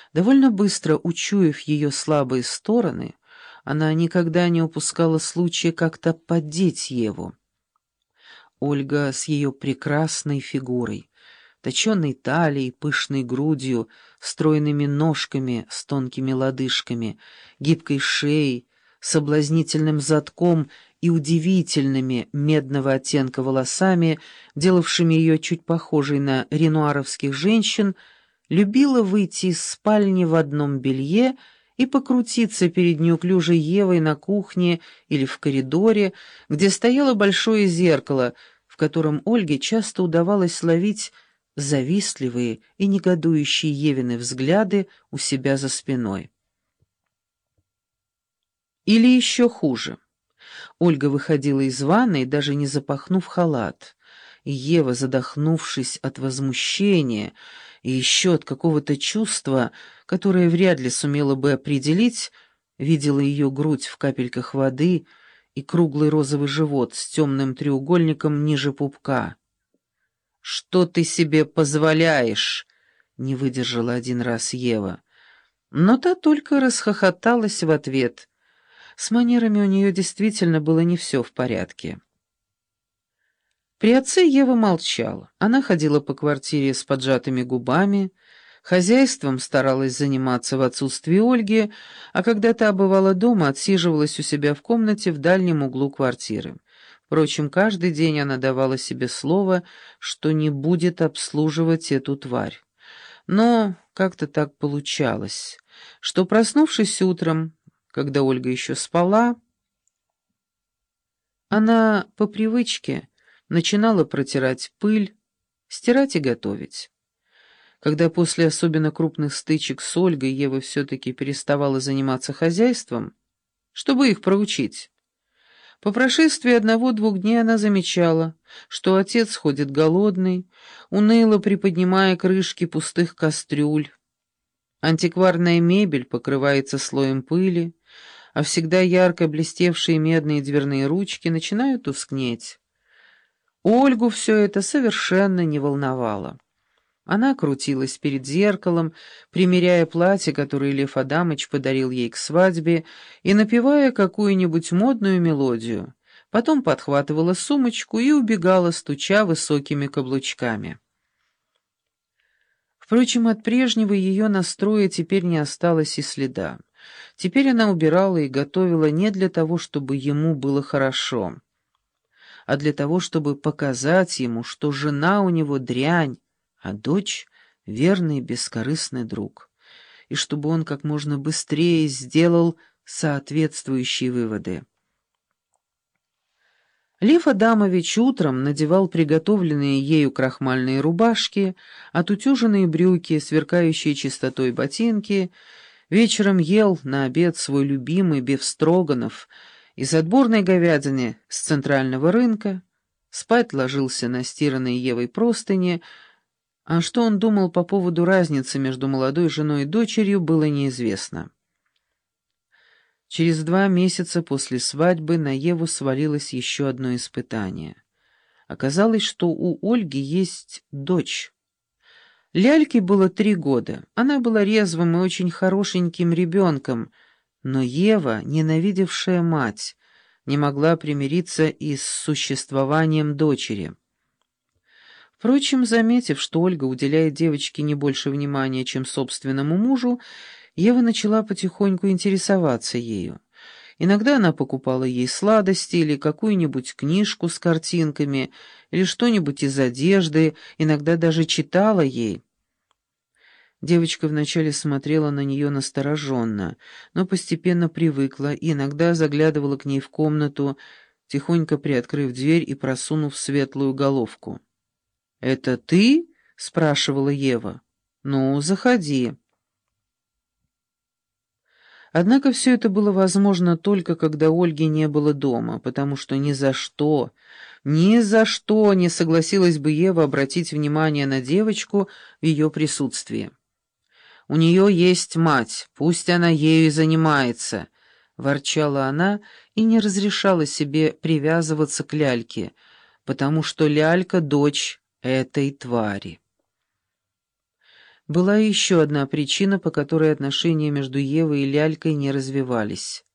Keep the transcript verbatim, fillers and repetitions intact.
Довольно быстро учуяв ее слабые стороны, она никогда не упускала случая как-то поддеть Еву. Ольга с ее прекрасной фигурой, точенной талией, пышной грудью, стройными ножками с тонкими лодыжками, гибкой шеей, соблазнительным задком и удивительными медного оттенка волосами, делавшими ее чуть похожей на ренуаровских женщин, любила выйти из спальни в одном белье и покрутиться перед неуклюжей Евой на кухне или в коридоре, где стояло большое зеркало, в котором Ольге часто удавалось ловить завистливые и негодующие Евины взгляды у себя за спиной. Или еще хуже. Ольга выходила из ванной, даже не запахнув халат, и Ева, задохнувшись от возмущения и еще от какого-то чувства, которое вряд ли сумела бы определить, видела ее грудь в капельках воды и круглый розовый живот с темным треугольником ниже пупка. «Что ты себе позволяешь?» — не выдержала один раз Ева. Но та только расхохоталась в ответ. С манерами у нее действительно было не все в порядке. При отце Ева молчала. Она ходила по квартире с поджатыми губами, хозяйством старалась заниматься в отсутствие Ольги, а когда та бывала дома, отсиживалась у себя в комнате в дальнем углу квартиры. Впрочем, каждый день она давала себе слово, что не будет обслуживать эту тварь. Но как-то так получалось, что, проснувшись утром, когда Ольга еще спала, она по привычке начинала протирать пыль, стирать и готовить. Когда после особенно крупных стычек с Ольгой Ева все-таки переставала заниматься хозяйством, чтобы их проучить, по прошествии одного-двух дней она замечала, что отец ходит голодный, уныло приподнимая крышки пустых кастрюль. Антикварная мебель покрывается слоем пыли, а всегда ярко блестевшие медные дверные ручки начинают тускнеть. Ольгу все это совершенно не волновало. Она крутилась перед зеркалом, примеряя платье, которое Лев Адамыч подарил ей к свадьбе, и напевая какую-нибудь модную мелодию. Потом подхватывала сумочку и убегала, стуча высокими каблучками. Впрочем, от прежнего ее настроя теперь не осталось и следа. Теперь она убирала и готовила не для того, чтобы ему было хорошо, а для того, чтобы показать ему, что жена у него дрянь, а дочь — верный бескорыстный друг, и чтобы он как можно быстрее сделал соответствующие выводы. Лев Адамович утром надевал приготовленные ею крахмальные рубашки, отутюженные брюки, сверкающие чистотой ботинки, вечером ел на обед свой любимый бефстроганов из отборной говядины с центрального рынка, спать ложился на стиранной Евой простыни, а что он думал по поводу разницы между молодой женой и дочерью, было неизвестно. Через два месяца после свадьбы на Еву свалилось еще одно испытание. Оказалось, что у Ольги есть дочь. Ляльке было три года. Она была резвым и очень хорошеньким ребенком, но Ева, ненавидевшая мать, не могла примириться и с существованием дочери. Впрочем, заметив, что Ольга уделяет девочке не больше внимания, чем собственному мужу, Ева начала потихоньку интересоваться ею. Иногда она покупала ей сладости или какую-нибудь книжку с картинками, или что-нибудь из одежды, иногда даже читала ей. Девочка вначале смотрела на нее настороженно, но постепенно привыкла и иногда заглядывала к ней в комнату, тихонько приоткрыв дверь и просунув светлую головку. «Это ты?» — спрашивала Ева. «Ну, заходи». Однако все это было возможно только когда Ольги не было дома, потому что ни за что, ни за что не согласилась бы Ева обратить внимание на девочку в ее присутствии. «У нее есть мать, пусть она ею и занимается», — ворчала она и не разрешала себе привязываться к Ляльке, потому что Лялька — дочь этой твари. Была еще одна причина, по которой отношения между Евой и Лялькой не развивались.